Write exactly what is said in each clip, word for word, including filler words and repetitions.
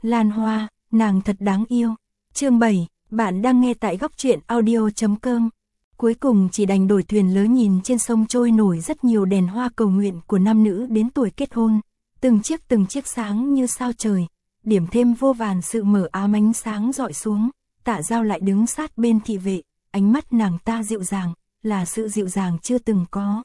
Lan Hoa, nàng thật đáng yêu. Chương bảy, bạn đang nghe tại góc truyện audio chấm com. Cuối cùng chỉ đành đổi thuyền lớn, nhìn trên sông trôi nổi rất nhiều đèn hoa cầu nguyện của nam nữ đến tuổi kết hôn, từng chiếc từng chiếc sáng như sao trời, điểm thêm vô vàn sự mờ ám ánh sáng rọi xuống. Tạ Dao lại đứng sát bên thị vệ, ánh mắt nàng ta dịu dàng, là sự dịu dàng chưa từng có.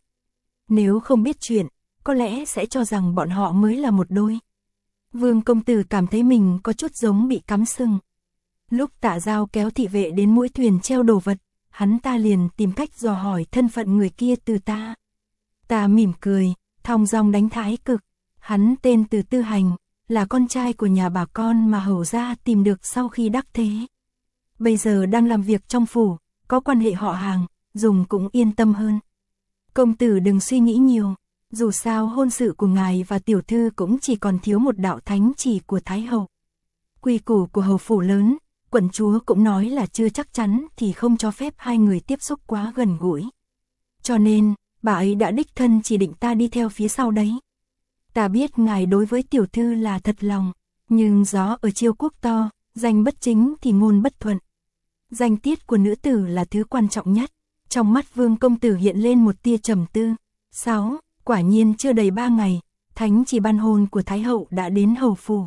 Nếu không biết chuyện, có lẽ sẽ cho rằng bọn họ mới là một đôi. Vương công tử cảm thấy mình có chút giống bị cắm sừng. Lúc Tạ Dao kéo thị vệ đến mũi thuyền treo đồ vật, hắn ta liền tìm cách dò hỏi thân phận người kia từ ta. Ta mỉm cười, thong dong đánh thái cực. Hắn tên Từ Tư Hành, là con trai của nhà bà con mà hầu gia tìm được sau khi đắc thế. Bây giờ đang làm việc trong phủ, có quan hệ họ hàng, dùng cũng yên tâm hơn. Công tử đừng suy nghĩ nhiều, dù sao hôn sự của ngài và tiểu thư cũng chỉ còn thiếu một đạo thánh chỉ của Thái hậu. Quy củ của hầu phủ lớn, quận chúa cũng nói là chưa chắc chắn thì không cho phép hai người tiếp xúc quá gần gũi. Cho nên, bà ấy đã đích thân chỉ định ta đi theo phía sau đấy. Ta biết ngài đối với tiểu thư là thật lòng, nhưng gió ở Chiêu Quốc to, danh bất chính thì ngôn bất thuận. Danh tiết của nữ tử là thứ quan trọng nhất. Trong mắt Vương công tử hiện lên một tia trầm tư. Sáu, quả nhiên chưa đầy ba ngày, thánh chỉ ban hôn của Thái hậu đã đến hầu phủ.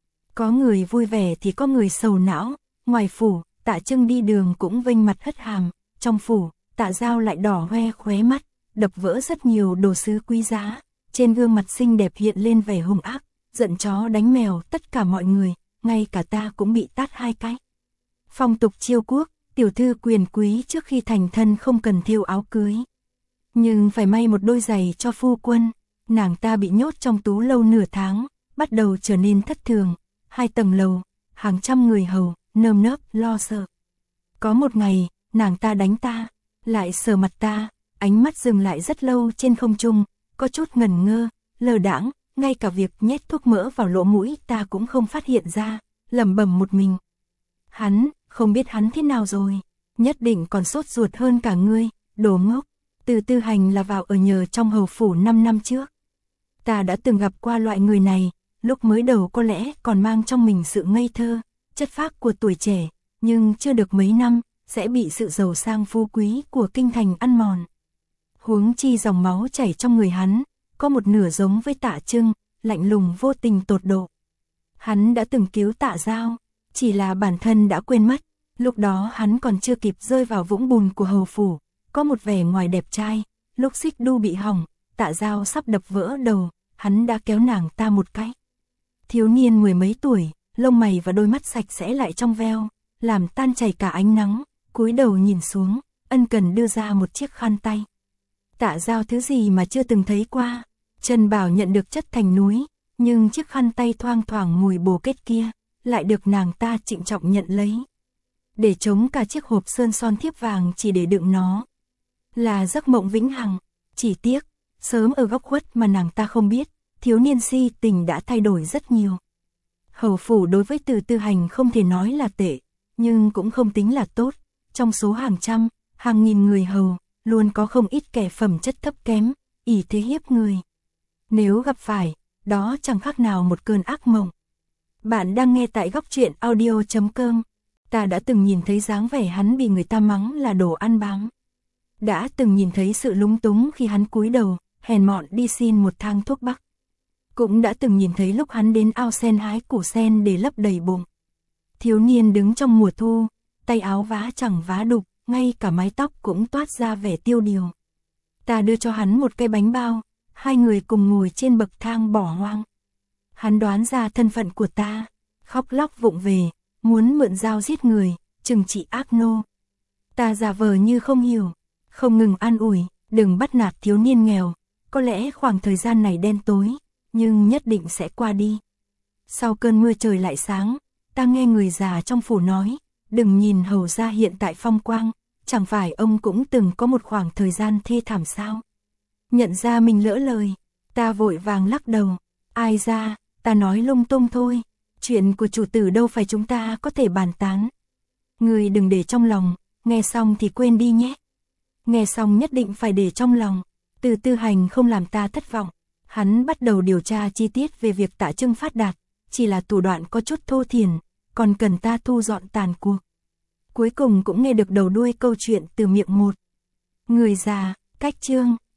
Có người vui vẻ thì có người sầu não. Ngoài phủ, Tạ Trưng đi đường cũng vênh mặt hất hàm. Trong phủ, Tạ Dao lại đỏ hoe khóe mắt, đập vỡ rất nhiều đồ sứ quý giá. Trên gương mặt xinh đẹp hiện lên vẻ hung ác, giận chó đánh mèo tất cả mọi người, ngay cả ta cũng bị tát hai cái. Phong tục Chiêu Quốc, tiểu thư quyền quý trước khi thành thân không cần thêu áo cưới, nhưng phải may một đôi giày cho phu quân. Nàng ta bị nhốt trong tú lâu nửa tháng, bắt đầu trở nên thất thường. Hai tầng lầu, hàng trăm người hầu, nơm nớp lo sợ. Có một ngày, nàng ta đánh ta, lại sờ mặt ta, ánh mắt dừng lại rất lâu trên không trung, có chút ngẩn ngơ, lờ đãng, ngay cả việc nhét thuốc mỡ vào lỗ mũi ta cũng không phát hiện ra, lẩm bẩm một mình. Hắn, không biết hắn thế nào rồi, nhất định còn sốt ruột hơn cả ngươi, đồ ngốc. Từ Tư Hành là vào ở nhờ trong hầu phủ năm năm trước. Ta đã từng gặp qua loại người này, lúc mới đầu có lẽ còn mang trong mình sự ngây thơ, chất phác của tuổi trẻ, nhưng chưa được mấy năm, sẽ bị sự giàu sang phú quý của kinh thành ăn mòn. Huống chi dòng máu chảy trong người hắn, có một nửa giống với Tạ Trưng, lạnh lùng vô tình tột độ. Hắn đã từng cứu Tạ Dao, chỉ là bản thân đã quên mất, lúc đó hắn còn chưa kịp rơi vào vũng bùn của hầu phủ, có một vẻ ngoài đẹp trai, lúc xích đu bị hỏng, Tạ Dao sắp đập vỡ đầu, hắn đã kéo nàng ta một cái. Thiếu niên mười mấy tuổi, lông mày và đôi mắt sạch sẽ lại trong veo, làm tan chảy cả ánh nắng, cúi đầu nhìn xuống, ân cần đưa ra một chiếc khăn tay. Tạ Dao thứ gì mà chưa từng thấy qua, Trần Bảo nhận được chất thành núi, nhưng chiếc khăn tay thoang thoảng mùi bồ kết kia, lại được nàng ta trịnh trọng nhận lấy. Để chống cả chiếc hộp sơn son thiếp vàng chỉ để đựng nó. Là giấc mộng vĩnh hằng, chỉ tiếc, sớm ở góc khuất mà nàng ta không biết, thiếu niên si tình đã thay đổi rất nhiều. Hầu phủ đối với Từ Tư Hành không thể nói là tệ, nhưng cũng không tính là tốt, trong số hàng trăm, hàng nghìn người hầu, luôn có không ít kẻ phẩm chất thấp kém, ỷ thế hiếp người. Nếu gặp phải, đó chẳng khác nào một cơn ác mộng. Bạn đang nghe tại góc truyện audio chấm com. Ta đã từng nhìn thấy dáng vẻ hắn bị người ta mắng là đồ ăn bám. Đã từng nhìn thấy sự lúng túng khi hắn cúi đầu, hèn mọn đi xin một thang thuốc bắc. Cũng đã từng nhìn thấy lúc hắn đến ao sen hái củ sen để lấp đầy bụng. Thiếu niên đứng trong mùa thu, tay áo vá chẳng vá đục, ngay cả mái tóc cũng toát ra vẻ tiêu điều. Ta đưa cho hắn một cây bánh bao, hai người cùng ngồi trên bậc thang bỏ hoang. Hắn đoán ra thân phận của ta, khóc lóc vụng về, muốn mượn dao giết người, trừng trị ác nô. Ta giả vờ như không hiểu, không ngừng an ủi, đừng bắt nạt thiếu niên nghèo, có lẽ khoảng thời gian này đen tối, nhưng nhất định sẽ qua đi. Sau cơn mưa trời lại sáng, ta nghe người già trong phủ nói, đừng nhìn hầu gia hiện tại phong quang, chẳng phải ông cũng từng có một khoảng thời gian thê thảm sao? Nhận ra mình lỡ lời, ta vội vàng lắc đầu, ai ra, ta nói lung tung thôi, chuyện của chủ tử đâu phải chúng ta có thể bàn tán. Người đừng để trong lòng, nghe xong thì quên đi nhé. Nghe xong nhất định phải để trong lòng. Từ Tư Hành không làm ta thất vọng, hắn bắt đầu điều tra chi tiết về việc Tạ Trưng phát đạt, chỉ là thủ đoạn có chút thô thiển, còn cần ta thu dọn tàn cuộc. Cuối cùng cũng nghe được đầu đuôi câu chuyện từ miệng một người già. Cách chương